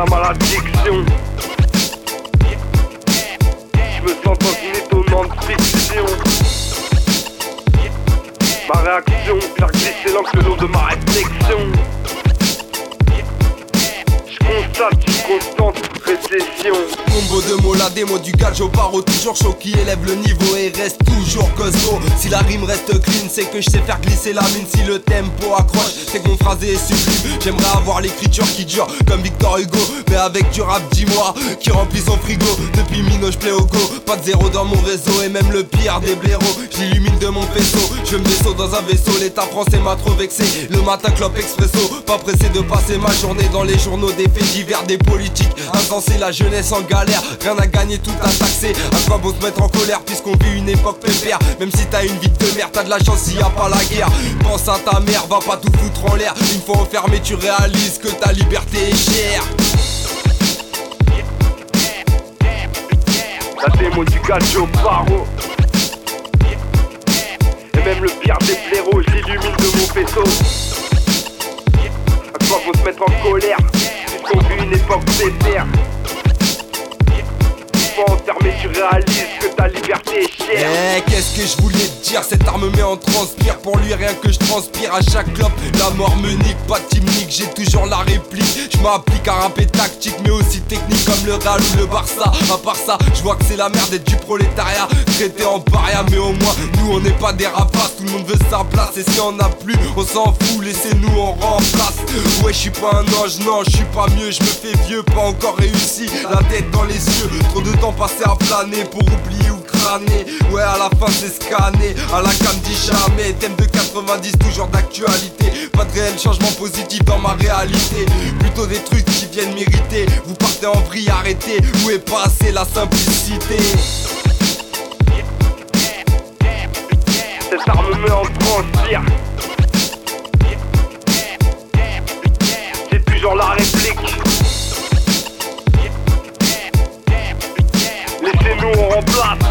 malédiction. Je me sens dans une étonnante fiction. Ma réaction, faire glisser l'encre le long de ma réflexion. Constate une constante récession. Combo de mots, la démo du gage au paro. Toujours chaud qui élève le niveau et reste toujours costaud. Si la rime reste clean, c'est que je sais faire glisser la mine. Si le tempo accroche, c'est que mon phrasé est sublime. J'aimerais avoir l'écriture qui dure comme Victor Hugo, mais avec du rap dis-moi qui remplit son frigo. Depuis Mino j'plais au go, pas de zéro dans mon réseau. Et même le pire des blaireaux, j'illumine de mon faisceau. Je me vaisseau dans un vaisseau, l'état français m'a trop vexé. Le matin clope expresso, pas pressé de passer ma journée dans les journaux des faits divers, des politiques insensés, la jeunesse en galère, rien à gagner, tout à taxer. À quoi bon se mettre en colère puisqu'on vit une époque pépère. Même si t'as une vie de merde, t'as de la chance s'il y a pas la guerre. Pense à ta mère, va pas tout foutre en l'air. Une fois enfermé tu réalises que ta liberté est chère. La démo du Gaggio Paro. Et même le pire des blaireaux, je l'illumine de mon faisceau. À quoi faut se mettre en colère puisqu'on vit une époque pépère. Une fois enfermé tu réalises que ta liberté est chère. Eh, qu'est-ce que je voulais te dire, cette arme met en transpire. Pour lui rien que je transpire à chaque clope. La mort me nique, pas de team nique, j'ai toujours la réplique. Je m'applique à rapper tactique mais aussi technique comme le Real ou le Barça. À part ça, je vois que c'est la merde d'être du prolétariat, traité en paria. Mais au moins, nous on n'est pas des rapaces, tout le monde veut sa place. Et si on a plus, on s'en fout, laissez-nous on remplace. Ouais, je suis pas un ange, non, je suis pas mieux. Je me fais vieux, pas encore réussi, la tête dans les yeux. Trop de temps passé à planer pour oublier ou crâner. Ouais, à la fin c'est scanné, à la cam dit jamais. Thème de 90, toujours d'actualité. Pas de réel changement positif dans ma réalité, plutôt des trucs qui viennent m'irriter. Vous partez en vrille, arrêtez, où est passée la simplicité? Cette arme me en transpire. J'ai toujours la réplique. Laissez-nous on remplace.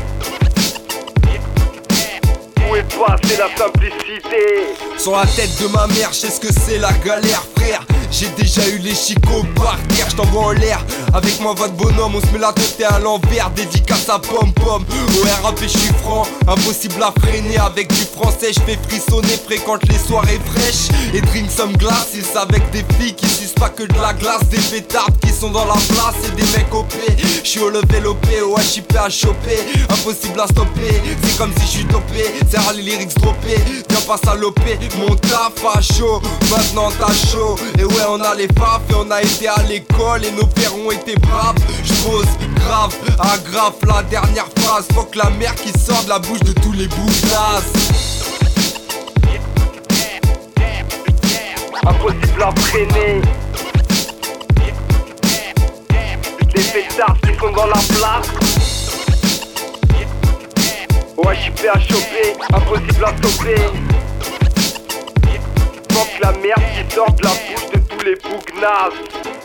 Où est passée la simplicité? Sur la tête de ma mère, je sais ce que c'est la galère, frère. J'ai déjà eu les chicots par terre, je t'envoie en l'air. Avec moi votre bonhomme, on se met la tête à l'envers. Dédicace à pom-pom, ouais rap et je suis franc. Impossible à freiner, avec du français je fais frissonner. Fréquente les soirées fraîches et drink some glace. Ils avec des filles qui sucent pas que de la glace. Des pétards qui sont dans la place et des mecs OP. Je suis au level OP, ouais je suis prêt à choper. Impossible à stopper, c'est comme si je suis dopé. C'est rare les lyrics droppés, viens pas saloper. Mon taf a chaud, maintenant t'as chaud. Et ouais on a les faf et on a été à l'école et nos pères ont été braves. J'pose grave, aggrave la dernière phrase. Faut que la mer qui sort de la bouche de tous les bouffes. Impossible à freiner. Des fêtards qui sont dans la place. Ouais, je suis prêt à choper, impossible à stopper. Faut que la merde qui sort de la bouche de tous les bougnasses.